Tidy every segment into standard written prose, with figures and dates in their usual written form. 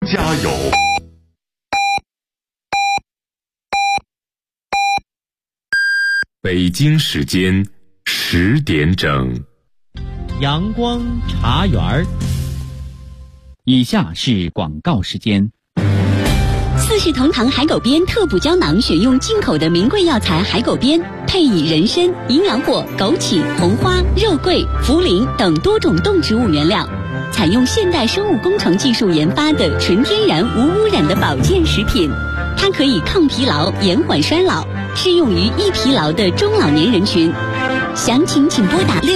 加油。北京时间10点整， 阳光茶园。以下是广告时间。 四世同堂海狗鞭特补胶囊选用进口的名贵药材海狗鞭，配以人参、营养果、枸杞、红花、肉桂、茯苓等多种动植物原料，采用现代生物工程技术研发的纯天然无污染的保健食品。它可以抗疲劳、延缓衰老，适用于易疲劳的中老年人群。详情请拨打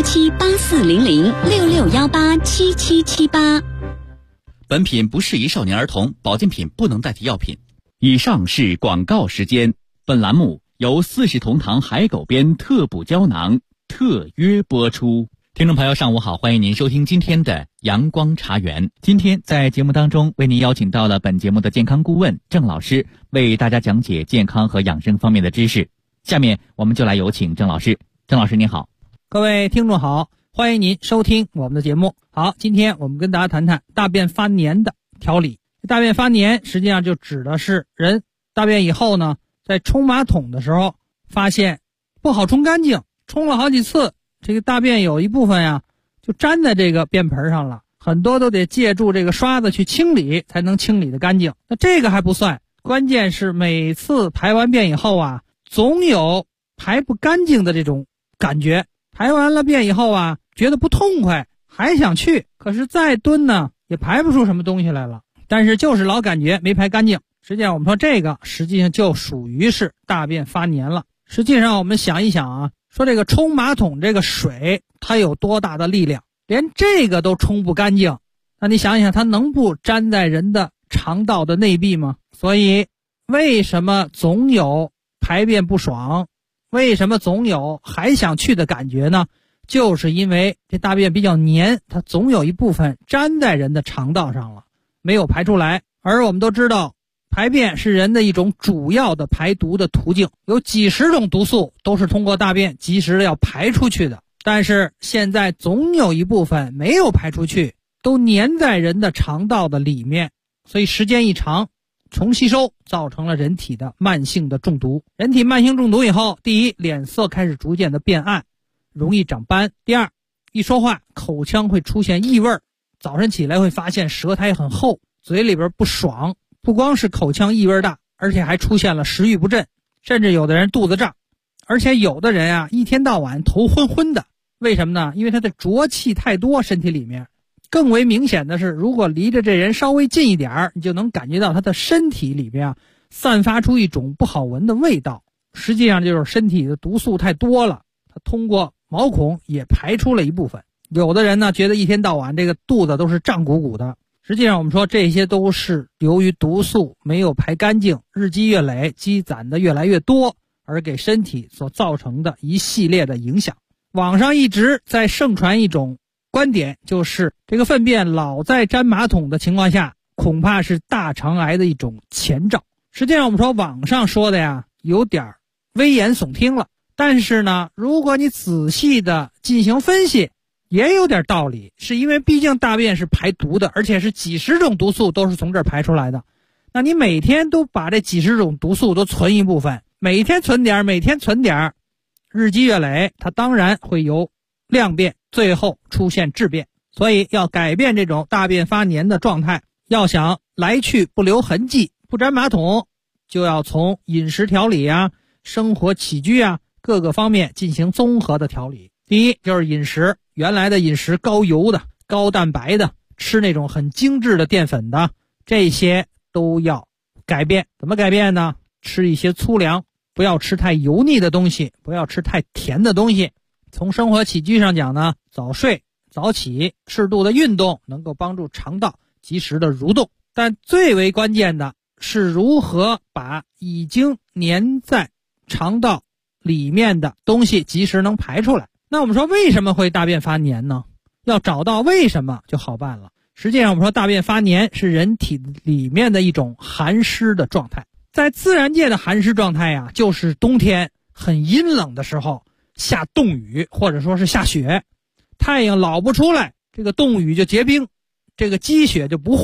6617840066187778。 本品不适宜少年儿童，保健品不能代替药品。以上是广告时间。本栏目由四世同堂海狗鞭特补胶囊特约播出。听众朋友上午好，欢迎您收听今天的阳光茶园。今天在节目当中为您邀请到了本节目的健康顾问郑老师，为大家讲解健康和养生方面的知识。下面我们就来有请郑老师。郑老师您好。 各位听众好，欢迎您收听我们的节目。好，今天我们跟大家谈谈大便发黏的调理。大便发黏实际上就指的是人大便以后呢，在冲马桶的时候发现不好冲干净，冲了好几次，这个大便有一部分呀就粘在这个便盆上了，很多都得借助这个刷子去清理才能清理得干净。那这个还不算，关键是每次排完便以后啊，总有排不干净的这种感觉。排完了便以后啊，觉得不痛快，还想去，可是再蹲呢也排不出什么东西来了，但是就是老感觉没排干净。实际上我们说这个实际上就属于是大便发黏了。实际上我们想一想啊，说这个冲马桶这个水它有多大的力量，连这个都冲不干净，那你想一想它能不粘在人的肠道的内壁吗？所以为什么总有排便不爽，为什么总有还想去的感觉呢？就是因为这大便比较黏，它总有一部分粘在人的肠道上了，没有排出来。而我们都知道排便是人的一种主要的排毒的途径，有几十种毒素都是通过大便及时的要排出去的，但是现在总有一部分没有排出去，都粘在人的肠道的里面，所以时间一长重吸收，造成了人体的慢性的中毒。人体慢性中毒以后，第一，脸色开始逐渐的变暗，容易长斑；第二，一说话口腔会出现异味，早晨起来会发现舌苔很厚，嘴里边不爽，不光是口腔异味大，而且还出现了食欲不振，甚至有的人肚子胀，而且有的人啊一天到晚头昏昏的。为什么呢？因为他的浊气太多，身体里面。更为明显的是，如果离着这人稍微近一点，你就能感觉到他的身体里边散发出一种不好闻的味道，实际上就是身体的毒素太多了，他通过毛孔也排出了一部分。有的人呢觉得一天到晚这个肚子都是胀鼓鼓的，实际上我们说这些都是由于毒素没有排干净，日积月累积攒的越来越多，而给身体所造成的一系列的影响。网上一直在盛传一种观点，就是这个粪便老在粘马桶的情况下，恐怕是大肠癌的一种前兆。实际上我们说网上说的呀有点危言耸听了，但是呢如果你仔细的进行分析也有点道理，是因为毕竟大便是排毒的，而且是几十种毒素都是从这儿排出来的。那你每天都把这几十种毒素都存一部分，每天存点，每天存点，日积月累，它当然会由量变最后出现质变。所以要改变这种大便发黏的状态，要想来去不留痕迹，不粘马桶，就要从饮食调理啊、生活起居啊各个方面进行综合的调理。第一就是饮食，原来的饮食高油的、高蛋白的，吃那种很精致的淀粉的，这些都要改变。怎么改变呢？吃一些粗粮，不要吃太油腻的东西，不要吃太甜的东西。从生活起居上讲呢，早睡早起，适度的运动能够帮助肠道及时的蠕动。但最为关键的是如何把已经粘在肠道里面的东西及时能排出来。那我们说为什么会大便发黏呢？要找到为什么就好办了。实际上我们说大便发黏是人体里面的一种寒湿的状态。在自然界的寒湿状态呀，就是冬天很阴冷的时候下冻雨，或者说是下雪，太阳老不出来，这个冻雨就结冰，这个积雪就不化，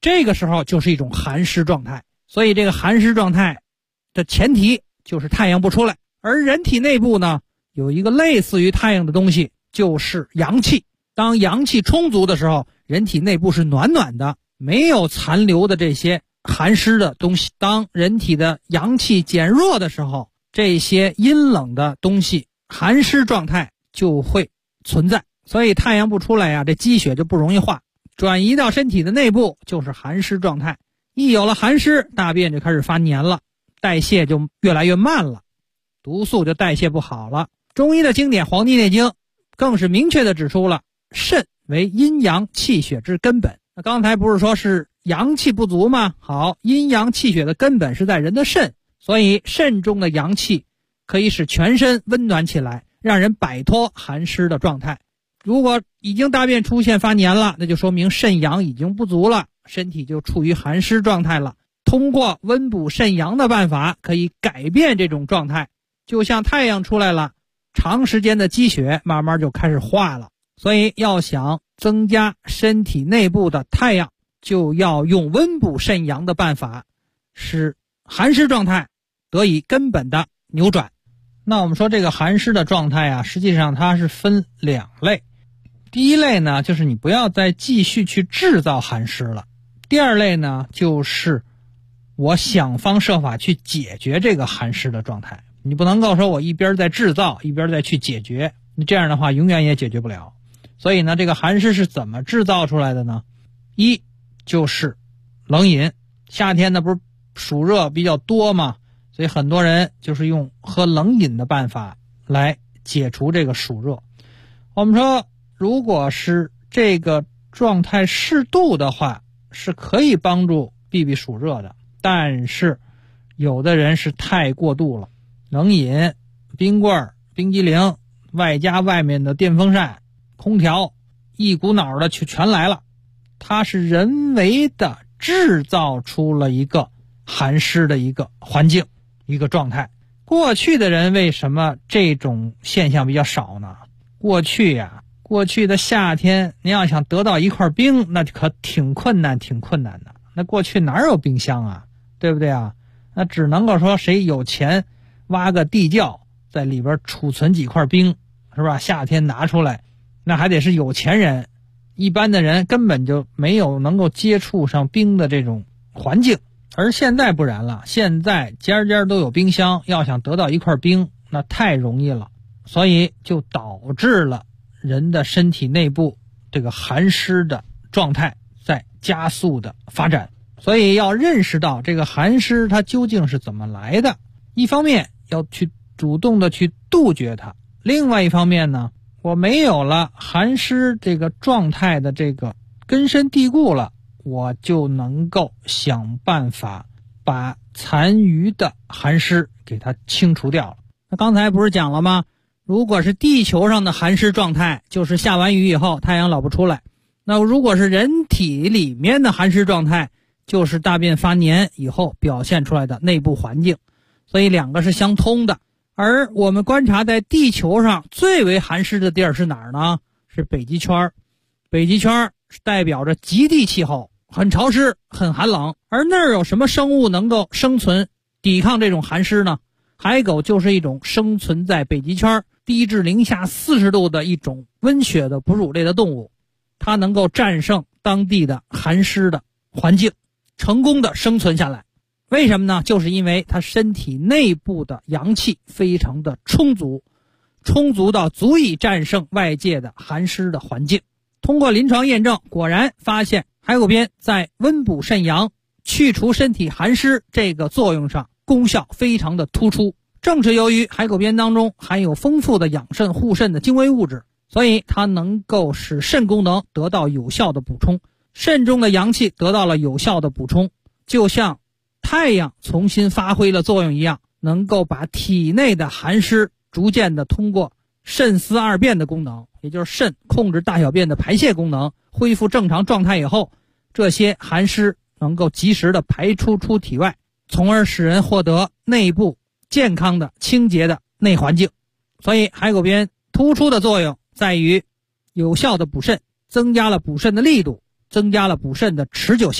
这个时候就是一种寒湿状态。所以这个寒湿状态的前提就是太阳不出来。而人体内部呢，有一个类似于太阳的东西，就是阳气。当阳气充足的时候，人体内部是暖暖的，没有残留的这些寒湿的东西。当人体的阳气减弱的时候，这些阴冷的东西寒湿状态就会存在。所以太阳不出来这积雪就不容易化，转移到身体的内部就是寒湿状态。一有了寒湿，大便就开始发黏了，代谢就越来越慢了，毒素就代谢不好了。中医的经典《黄帝内经》更是明确地指出了肾为阴阳气血之根本。那刚才不是说是阳气不足吗？好，阴阳气血的根本是在人的肾，所以肾中的阳气可以使全身温暖起来，让人摆脱寒湿的状态。如果已经大便出现发黏了，那就说明肾阳已经不足了，身体就处于寒湿状态了。通过温补肾阳的办法，可以改变这种状态。就像太阳出来了，长时间的积雪慢慢就开始化了。所以要想增加身体内部的太阳，就要用温补肾阳的办法，使寒湿状态得以根本的扭转。那我们说这个寒湿的状态实际上它是分两类。第一类呢，就是你不要再继续去制造寒湿了。第二类呢，就是我想方设法去解决这个寒湿的状态。你不能够说我一边在制造一边在去解决，你这样的话永远也解决不了。所以呢，这个寒湿是怎么制造出来的呢？一就是冷饮，夏天呢不是暑热比较多嘛，所以很多人就是用喝冷饮的办法来解除这个暑热。我们说如果是这个状态适度的话，是可以帮助避暑热的，但是有的人是太过度了，冷饮、冰棍、冰激凌，外加外面的电风扇、空调，一股脑的全来了。它是人为的制造出了一个寒湿的一个环境，一个状态。过去的人为什么这种现象比较少呢？过去的夏天，你要想得到一块冰，那可挺困难的。那过去哪有冰箱啊，对不对啊？那只能够说谁有钱挖个地窖，在里边储存几块冰，是吧？夏天拿出来，那还得是有钱人，一般的人根本就没有能够接触上冰的这种环境。而现在不然了，现在家家都有冰箱，要想得到一块冰，那太容易了。所以就导致了人的身体内部这个寒湿的状态在加速的发展。所以要认识到这个寒湿它究竟是怎么来的，一方面要去主动的去杜绝它，另外一方面呢，我没有了寒湿这个状态的这个根深蒂固了，我就能够想办法把残余的寒湿给它清除掉了。那刚才不是讲了吗？如果是地球上的寒湿状态，就是下完雨以后太阳老不出来。那如果是人体里面的寒湿状态，就是大便发黏以后表现出来的内部环境。所以两个是相通的。而我们观察在地球上最为寒湿的地儿是哪儿呢？是北极圈。北极圈代表着极地气候，很潮湿很寒冷。而那儿有什么生物能够生存抵抗这种寒湿呢？海狗就是一种生存在北极圈低至零下40度的一种温血的哺乳类的动物，它能够战胜当地的寒湿的环境，成功的生存下来。为什么呢？就是因为它身体内部的阳气非常的充足到足以战胜外界的寒湿的环境。通过临床验证，果然发现海狗鞭在温补肾阳、去除身体寒湿这个作用上功效非常的突出。正是由于海狗鞭当中含有丰富的养肾护肾的精微物质，所以它能够使肾功能得到有效的补充，肾中的阳气得到了有效的补充，就像太阳重新发挥了作用一样，能够把体内的寒湿逐渐的通过肾司二便的功能，也就是肾控制大小便的排泄功能恢复正常状态以后，这些寒湿能够及时的排出体外，从而使人获得内部健康的清洁的内环境。所以海狗鞭突出的作用在于有效的补肾，增加了补肾的力度，增加了补肾的持久性，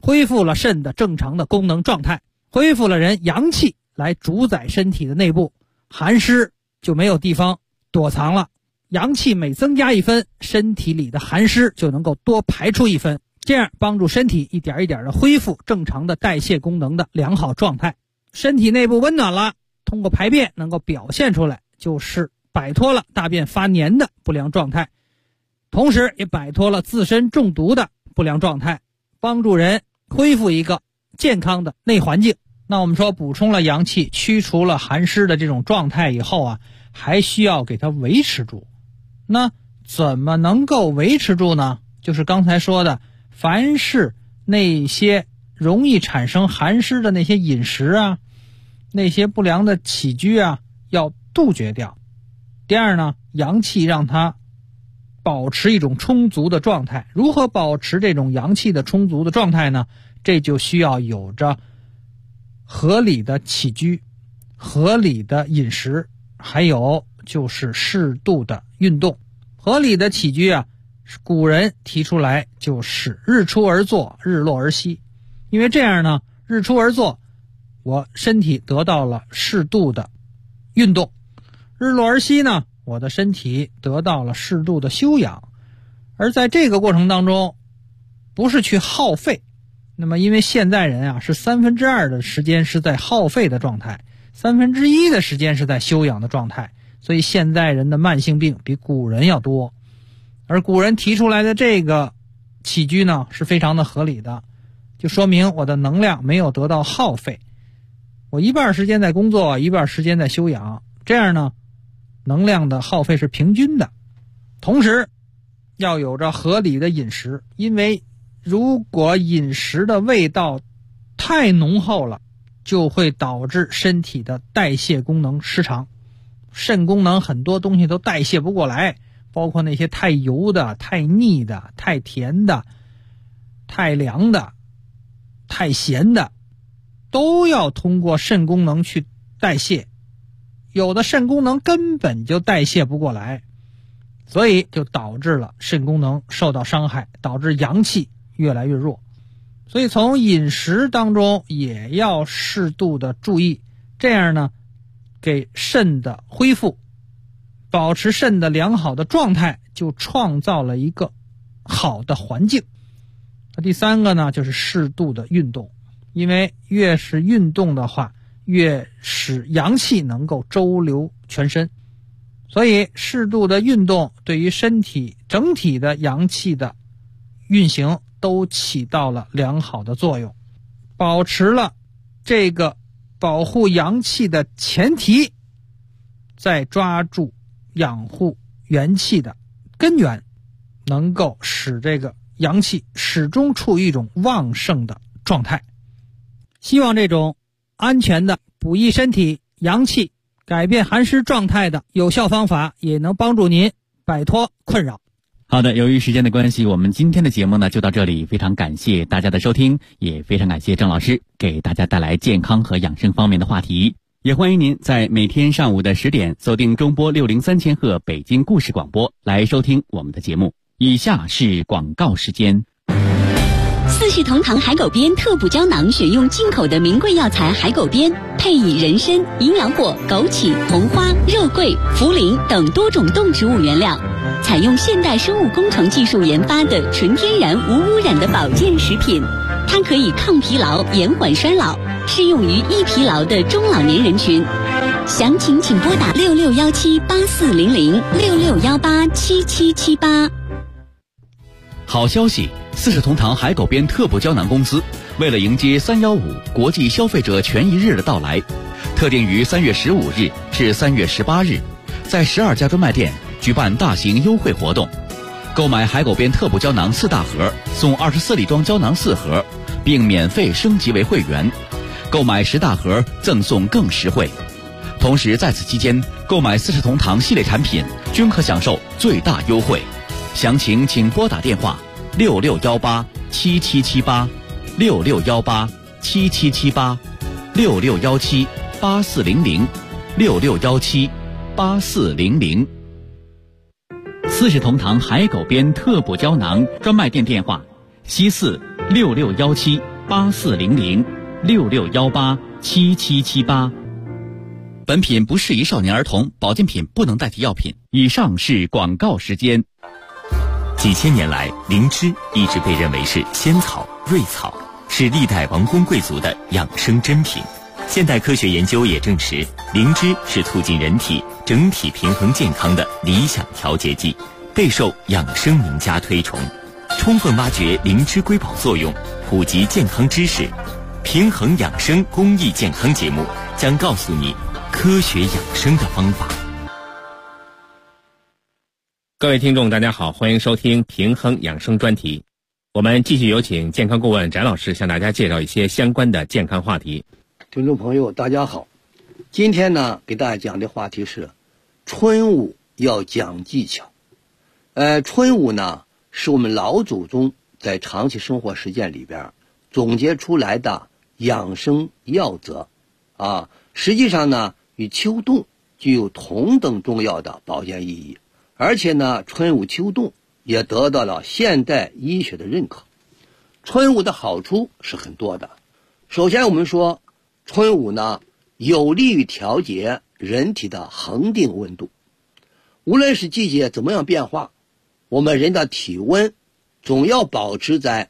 恢复了肾的正常的功能状态，恢复了人阳气来主宰身体的内部，寒湿就没有地方躲藏了。阳气每增加一分，身体里的寒湿就能够多排出一分，这样帮助身体一点一点的恢复正常的代谢功能的良好状态。身体内部温暖了，通过排便能够表现出来，就是摆脱了大便发黏的不良状态，同时也摆脱了自身中毒的不良状态，帮助人恢复一个健康的内环境。那我们说补充了阳气，驱除了寒湿的这种状态以后啊，还需要给它维持住。那怎么能够维持住呢？就是刚才说的，凡是那些容易产生寒湿的那些饮食啊，那些不良的起居啊，要杜绝掉。第二呢，阳气让它保持一种充足的状态。如何保持这种阳气的充足的状态呢？这就需要有着合理的起居、合理的饮食，还有就是适度的运动。合理的起居啊，古人提出来就是日出而作，日落而息。因为这样呢，日出而作，我身体得到了适度的运动；日落而息呢，我的身体得到了适度的休养。而在这个过程当中，不是去耗费。那么因为现代人啊，是2/3的时间是在耗费的状态，1/3的时间是在休养的状态，所以现代人的慢性病比古人要多。而古人提出来的这个起居呢，是非常的合理的，就说明我的能量没有得到耗费，我一半时间在工作，一半时间在休养，这样呢，能量的耗费是平均的。同时要有着合理的饮食，因为如果饮食的味道太浓厚了，就会导致身体的代谢功能失常，肾功能很多东西都代谢不过来，包括那些太油的、太腻的、太甜的、太凉的、太咸的，都要通过肾功能去代谢，有的肾功能根本就代谢不过来，所以就导致了肾功能受到伤害，导致阳气越来越弱。所以从饮食当中也要适度的注意，这样呢，给肾的恢复，保持肾的良好的状态，就创造了一个好的环境。第三个呢，就是适度的运动，因为越是运动的话，越使阳气能够周流全身，所以适度的运动对于身体整体的阳气的运行都起到了良好的作用，保持了这个保护阳气的前提，再抓住养护元气的根源，能够使这个阳气始终处于一种旺盛的状态。希望这种安全的补益身体阳气、改变寒湿状态的有效方法，也能帮助您摆脱困扰。 好的，由于时间的关系，我们今天的节目呢就到这里，非常感谢大家的收听，也非常感谢郑老师给大家带来健康和养生方面的话题。也欢迎您在每天上午的10点锁定中波603千赫北京故事广播来收听我们的节目。以下是广告时间。 四世同堂海狗鞭特补胶囊选用进口的名贵药材海狗鞭，配以人参、营养果、枸杞、红花、肉桂、茯苓等多种动植物原料，采用现代生物工程技术研发的纯天然无污染的保健食品。它可以抗疲劳、延缓衰老，适用于易疲劳的中老年人群。详情请拨打66178400 66187778。 好消息，四世同堂海狗鞭特补胶囊公司为了迎接315国际消费者权益日的到来，特定于3月15日至3月18日，在12家专卖店举办大型优惠活动。购买海狗鞭特补胶囊4大盒，送24粒装胶囊4盒，并免费升级为会员。购买10大盒赠送更实惠。同时在此期间，购买四世同堂系列产品均可享受最大优惠。详情请拨打电话66187778 66187778 66178400 66178400。四世同堂海狗鞭特补胶囊专卖店电话：西46617 840066187778。本品不适宜少年儿童，保健品不能代替药品。以上是广告时间。 几千年来，灵芝一直被认为是仙草、瑞草，是历代王公贵族的养生珍品。现代科学研究也证实，灵芝是促进人体整体平衡健康的理想调节剂，备受养生名家推崇。充分挖掘灵芝瑰宝作用，普及健康知识，平衡养生公益健康节目将告诉你科学养生的方法。 各位听众大家好，欢迎收听平衡养生专题。我们继续有请健康顾问翟老师向大家介绍一些相关的健康话题。 听众朋友大家好，今天呢给大家讲的话题是春捂要讲技巧。春捂呢是我们老祖宗在长期生活实践里边总结出来的养生要则啊，实际上呢与秋冻具有同等重要的保健意义，而且呢春捂秋冻也得到了现代医学的认可。春捂的好处是很多的，首先我们说春捂呢有利于调节人体的恒定温度。无论是季节怎么样变化，我们人的体温总要保持在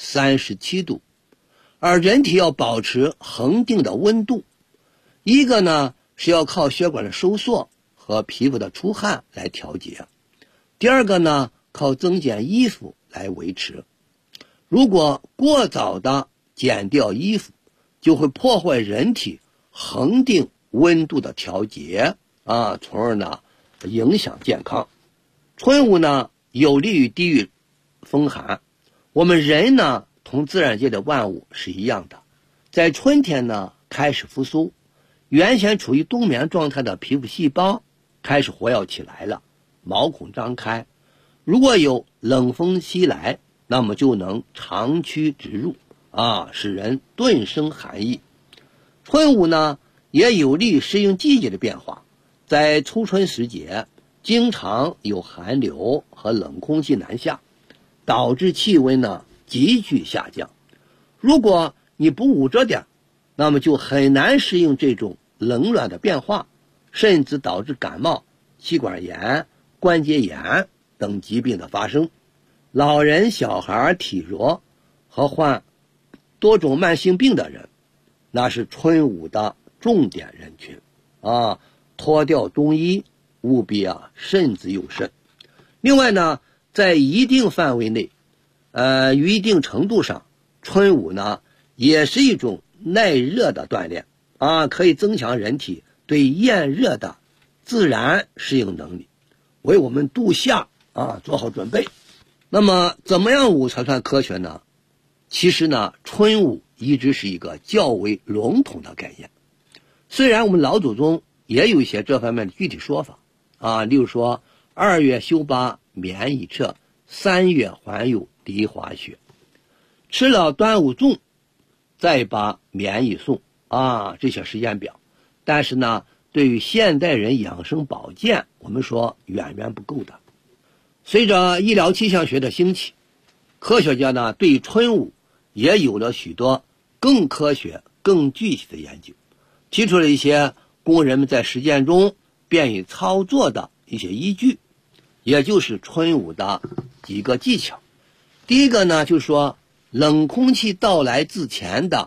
37度，而人体要保持恒定的温度，一个呢是要靠血管的收缩和皮肤的出汗来调节，第二个呢靠增减衣服来维持。如果过早的减掉衣服，就会破坏人体恒定温度的调节啊，从而呢影响健康。春捂呢有利于抵御风寒。我们人呢同自然界的万物是一样的，在春天呢开始复苏，原先处于冬眠状态的皮肤细胞开始活跃起来了，毛孔张开，如果有冷风袭来，那么就能长驱直入啊，使人顿生寒意。春捂呢也有利于适应季节的变化，在初春时节经常有寒流和冷空气南下，导致气温呢急剧下降。如果你不捂着点，那么就很难适应这种冷暖的变化，甚至导致感冒、气管炎、关节炎等疾病的发生。老人、小孩、体弱和患多种慢性病的人，那是春捂的重点人群啊，脱掉冬衣务必慎之又慎。另外呢，在一定范围内于一定程度上，春捂呢也是一种耐热的锻炼啊，可以增强人体对炎热的自然适应能力，为我们度夏做好准备。那么怎么样捂才算科学呢？其实呢，春捂一直是一个较为笼统的概念，虽然我们老祖宗也有一些这方面的具体说法例如说2月休疤免以彻，3月还有梨花雪，吃了端午粽再把免以送这些时间表。但是呢，对于现代人养生保健，我们说远远不够的。随着医疗气象学的兴起，科学家呢对春捂也有了许多更科学、更具体的研究，提出了一些供人们在实践中便于操作的一些依据，也就是春捂的几个技巧。第一个呢，就是说冷空气到来之前的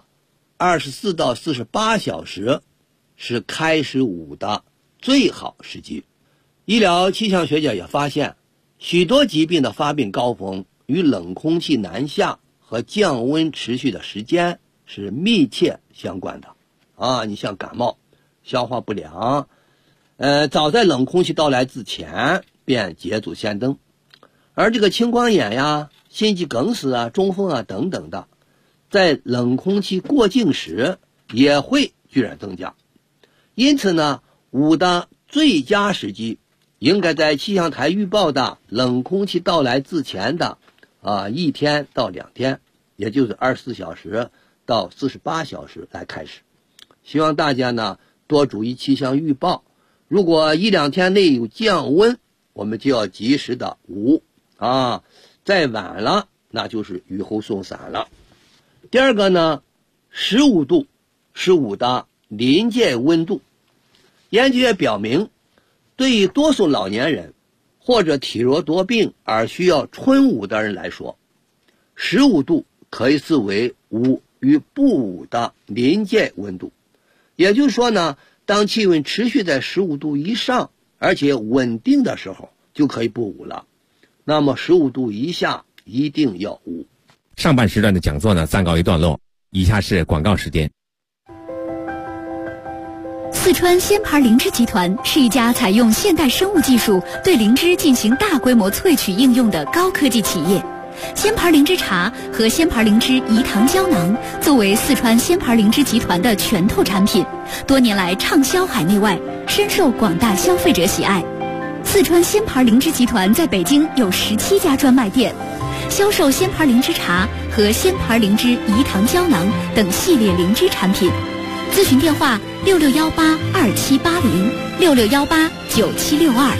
24到48小时是开始捂的最好时机。医疗气象学家也发现，许多疾病的发病高峰与冷空气南下和降温持续的时间是密切相关的你像感冒、消化不良早在冷空气到来之前便捷足先登，而这个青光眼呀、心肌梗死中风等等的，在冷空气过境时也会居然增加。因此呢，捂的最佳时机应该在气象台预报的冷空气到来之前的1天到2天，也就是24小时到48小时来开始。希望大家呢多注意气象预报，如果1-2天内有降温，我们就要及时的捂再晚了那就是雨后送伞了。 第二个呢，15度是午的临界温度。研究也表明，对于多数老年人或者体弱多病而需要春捂的人来说，15度可以视为捂与不捂的临界温度。也就是说呢，当气温持续在15度以上而且稳定的时候，就可以不捂了。那么15度以下一定要捂。 上半时段的讲座呢暂告一段落，以下是广告时间。 四川鲜牌灵芝集团是一家采用现代生物技术对灵芝进行大规模萃取应用的高科技企业。鲜牌灵芝茶和鲜牌灵芝饴糖胶囊作为四川鲜牌灵芝集团的拳头产品，多年来畅销海内外，深受广大消费者喜爱。四川鲜牌灵芝集团在北京有17家专卖店，销售鲜牌灵芝茶和鲜牌灵芝饴糖胶囊等系列灵芝产品。咨询电话6618278066189762。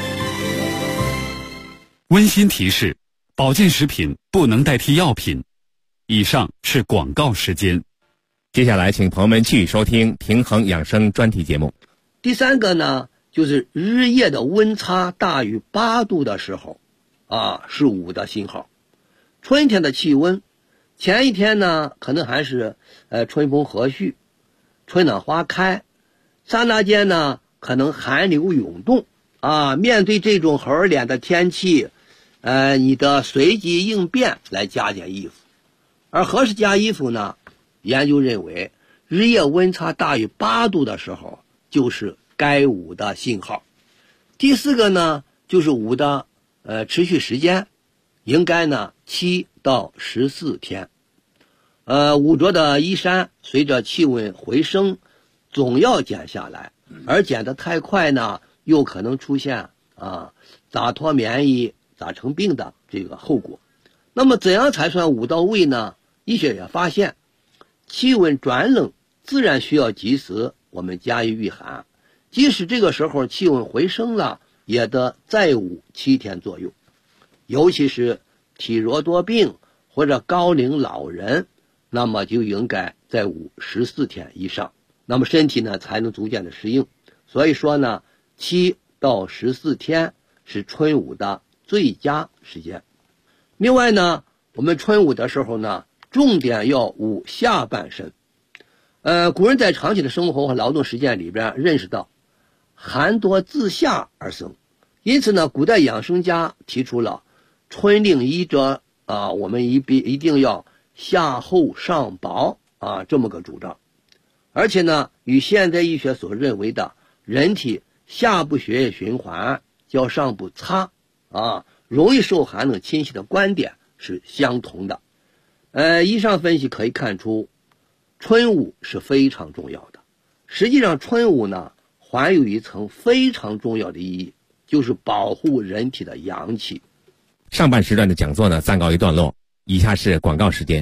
温馨提示：保健食品不能代替药品。以上是广告时间。 接下来请朋友们继续收听平衡养生专题节目。 第三个呢，就是日夜的温差大于8度的时候是捂的信号。春天的气温前一天呢可能还是春风和煦，春暖花开，刹那间呢可能寒流涌动面对这种猴脸的天气，你的随机应变来加件衣服。而何时加衣服呢？研究认为日夜温差大于8度的时候就是该捂的信号。第四个呢，就是捂的持续时间应该呢7到14天。捂着的衣衫随着气温回升总要减下来，而减得太快呢又可能出现咋脱棉衣咋成病的这个后果。那么怎样才算捂到位呢？医学也发现，气温转冷自然需要及时我们加以御寒，即使这个时候气温回升了，也得再捂7天左右。尤其是体弱多病或者高龄老人，那么就应该再捂14天以上，那么身体呢才能逐渐的适应。所以说呢，7到14天是春捂的最佳时间。另外呢，我们春捂的时候呢，重点要捂下半身。古人在长期的生活和劳动实践里边认识到，寒多自下而生，因此呢，古代养生家提出了春令衣者我们一定要下厚上薄这么个主张。而且呢，与现代医学所认为的人体下部血液循环较上部差容易受寒冷侵袭的观点是相同的。以上分析可以看出，春捂是非常重要的。实际上春捂呢还有一层非常重要的意义，就是保护人体的阳气。 上半时段的讲座呢暂告一段落，以下是广告时间。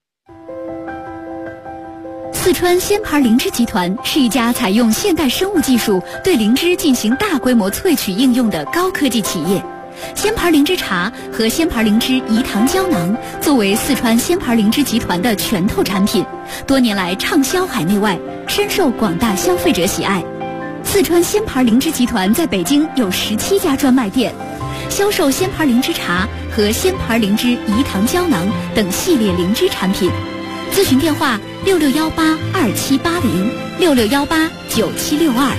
四川鲜牌灵芝集团是一家采用现代生物技术对灵芝进行大规模萃取应用的高科技企业。鲜牌灵芝茶和鲜牌灵芝饴糖胶囊作为四川鲜牌灵芝集团的拳头产品，多年来畅销海内外，深受广大消费者喜爱。四川鲜牌灵芝集团在北京有17家专卖店，销售鲜牌灵芝茶和鲜牌灵芝饴糖胶囊等系列灵芝产品。咨询电话6618278066189762。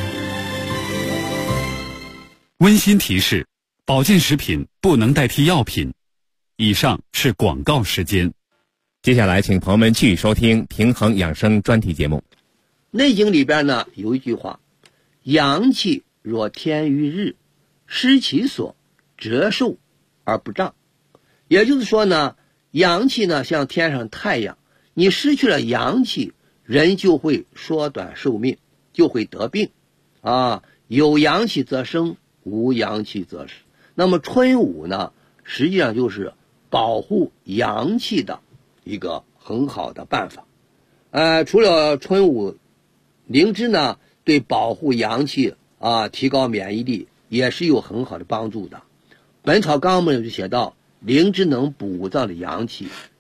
温馨提示：保健食品不能代替药品。以上是广告时间。 接下来请朋友们继续收听平衡养生专题节目。 内经里边呢有一句话，阳气若天于日，失其所，折寿而不长。也就是说呢，阳气呢像天上太阳，你失去了阳气，人就会缩短寿命，就会得病有阳气则生，无阳气则死。那么春捂呢实际上就是保护阳气的一个很好的办法。除了春捂灵芝呢对保护阳气提高免疫力也是有很好的帮助的。本草纲目就写到，灵芝能补五脏的阳气，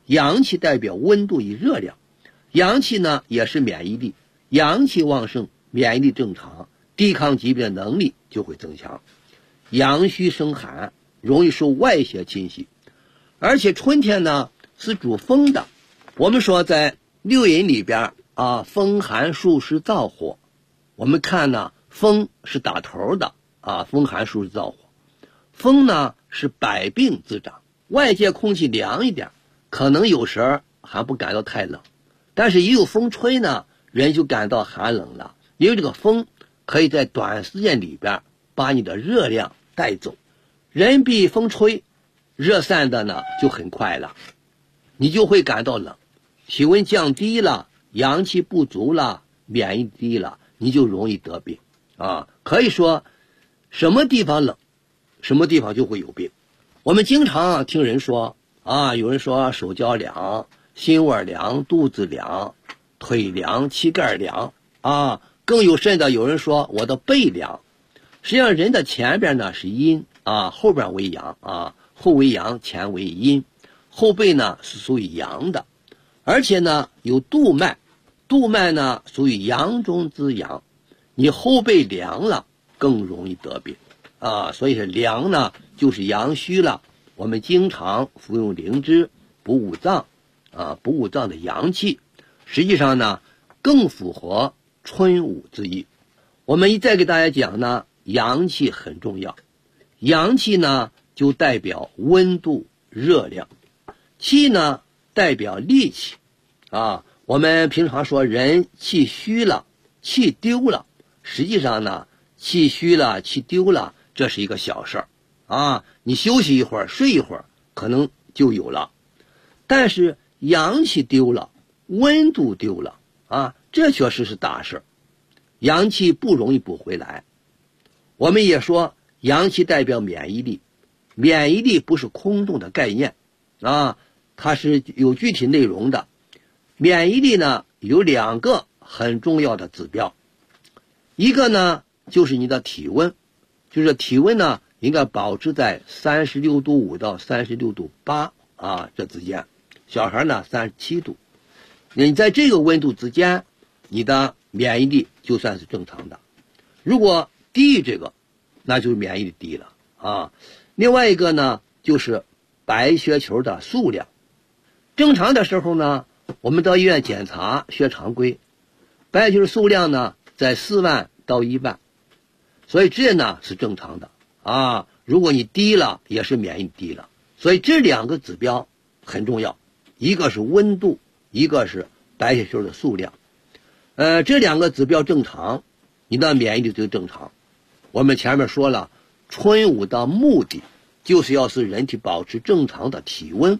阳气代表温度与热量，阳气呢也是免疫力，阳气旺盛，免疫力正常，抵抗疾病的能力就会增强。阳虚生寒，容易受外邪侵袭，而且春天呢是主风的。我们说在六淫里边风寒暑湿燥火，我们看呢风是打头的风寒暑湿燥火，风呢是百病滋长，外界空气凉一点，可能有时还不感到太冷，但是一有风吹呢，人就感到寒冷了，因为这个风可以在短时间里边把你的热量带走，人被风吹，热散的呢就很快了，你就会感到冷，体温降低了，阳气不足了，免疫力低了，你就容易得病可以说什么地方冷，什么地方就会有病。我们经常听人说有人说手脚凉，心窝凉，肚子凉，腿凉，膝盖凉更有甚的有人说我的背凉。实际上人的前边呢是阴后边为阳后为阳，前为阴，后背呢是属于阳的，而且呢有督脉，督脉呢属于阳中之阳，你后背凉了更容易得病所以是凉呢就是阳虚了。我们经常服用灵芝补五脏补五脏的阳气，实际上呢更符合春捂之意。我们一再给大家讲呢，阳气很重要，阳气呢就代表温度热量，气呢代表力气我们平常说人气虚了，气丢了，实际上呢气虚了，气丢了，这是一个小事你休息一会儿，睡一会儿，可能就有了。但是阳气丢了，温度丢了这确实是大事，阳气不容易补回来。我们也说阳气代表免疫力，免疫力不是空洞的概念它是有具体内容的。免疫力呢有两个很重要的指标，一个呢就是你的体温，就是体温呢应该保持在36度5到36度8这之间，小孩呢37度，你在这个温度之间，你的免疫力就算是正常的。如果低于这个，那就是免疫力低了另外一个呢就是白血球的数量，正常的时候呢我们到医院检查血常规，白血球数量呢在4万到1万，所以这呢是正常的如果你低了也是免疫力低了，所以这两个指标很重要，一个是温度，一个是白血球的数量这两个指标正常，你的免疫力就正常。我们前面说了，春捂的目的就是要使人体保持正常的体温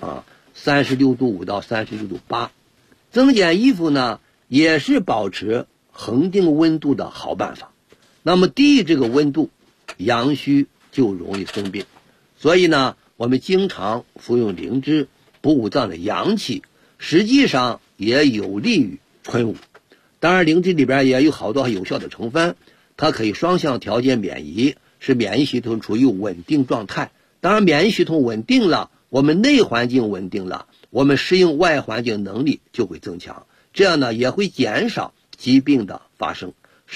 36度5到36度8，增减衣服呢也是保持恒定温度的好办法。那么低于这个温度，阳虚就容易生病，所以呢我们经常服用灵芝补五脏的阳气，实际上也有利于春捂。当然灵芝里边也有好多有效的成分，它可以双向调节免疫，使免疫系统处于稳定状态。当然免疫系统稳定了，我们内环境稳定了，我们适应外环境能力就会增强，这样呢也会减少疾病的发生。